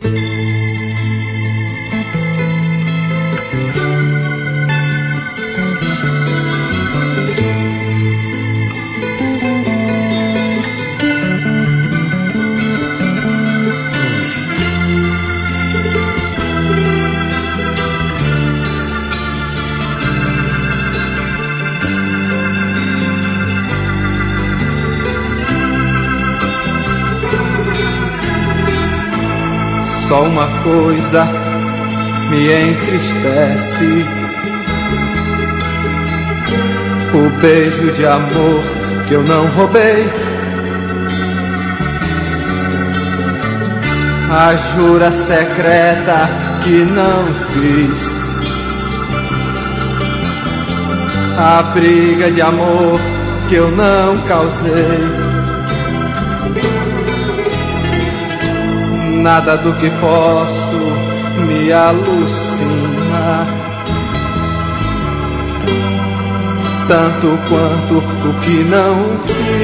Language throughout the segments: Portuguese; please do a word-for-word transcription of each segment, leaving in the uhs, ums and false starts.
Só uma coisa me entristece: o beijo de amor que eu não roubei, a jura secreta que não fiz, a briga de amor que eu não causei. Nada do que posso me alucina, tanto quanto o que não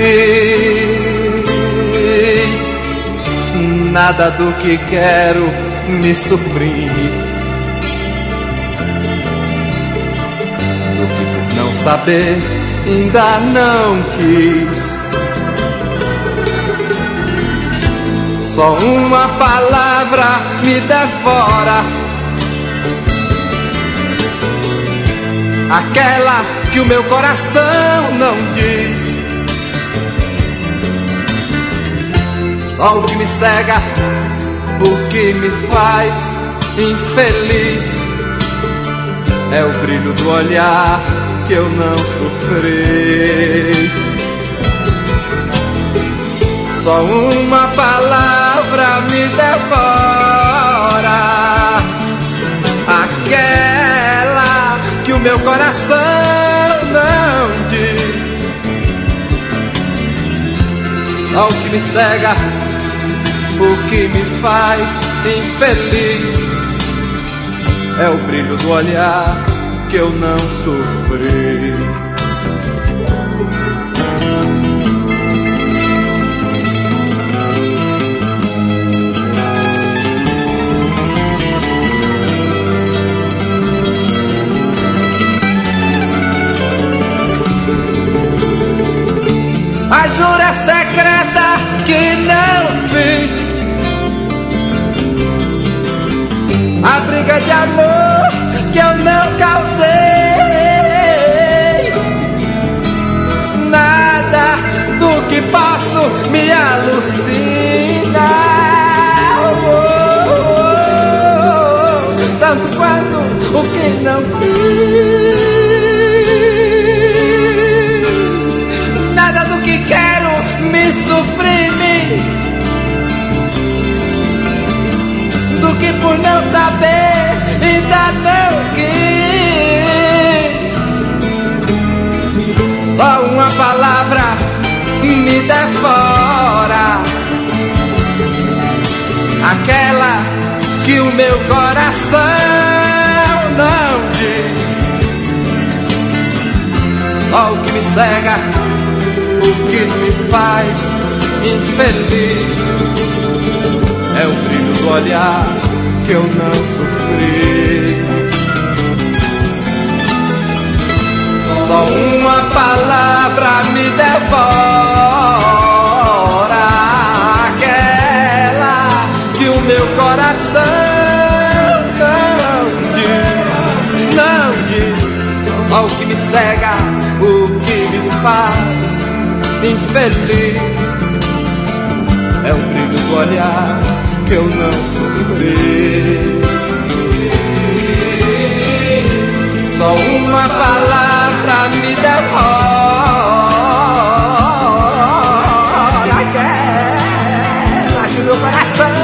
fiz. Nada do que quero me suprime, do que por não saber ainda não quis. Só uma palavra me devora, aquela que o meu coração não diz. Só o que me cega, o que me faz infeliz, é o brilho do olhar que eu não sofri. Só uma palavra me devora, aquela que o meu coração não diz. Só o que me cega, o que me faz infeliz, é o brilho do olhar que eu não sofri. A jura secreta que não fiz, a briga de amor que eu não causei. Nada do que posso me alucina, oh, oh, oh, tanto quanto o que não fiz. Nada do que quero me suprime, do que por não saber ainda não quis. Só uma palavra me devora, aquela que o meu coração não diz. Só o que me cega, o que me faz infeliz, é o brilho do olhar que eu não sofri. Só uma palavra me devora, aquela que o meu coração não diz, não diz. Só o que me cega, o que me faz infeliz, é o brilho do olhar que eu não sofri. Só uma palavra me devora, aquela que o meu coração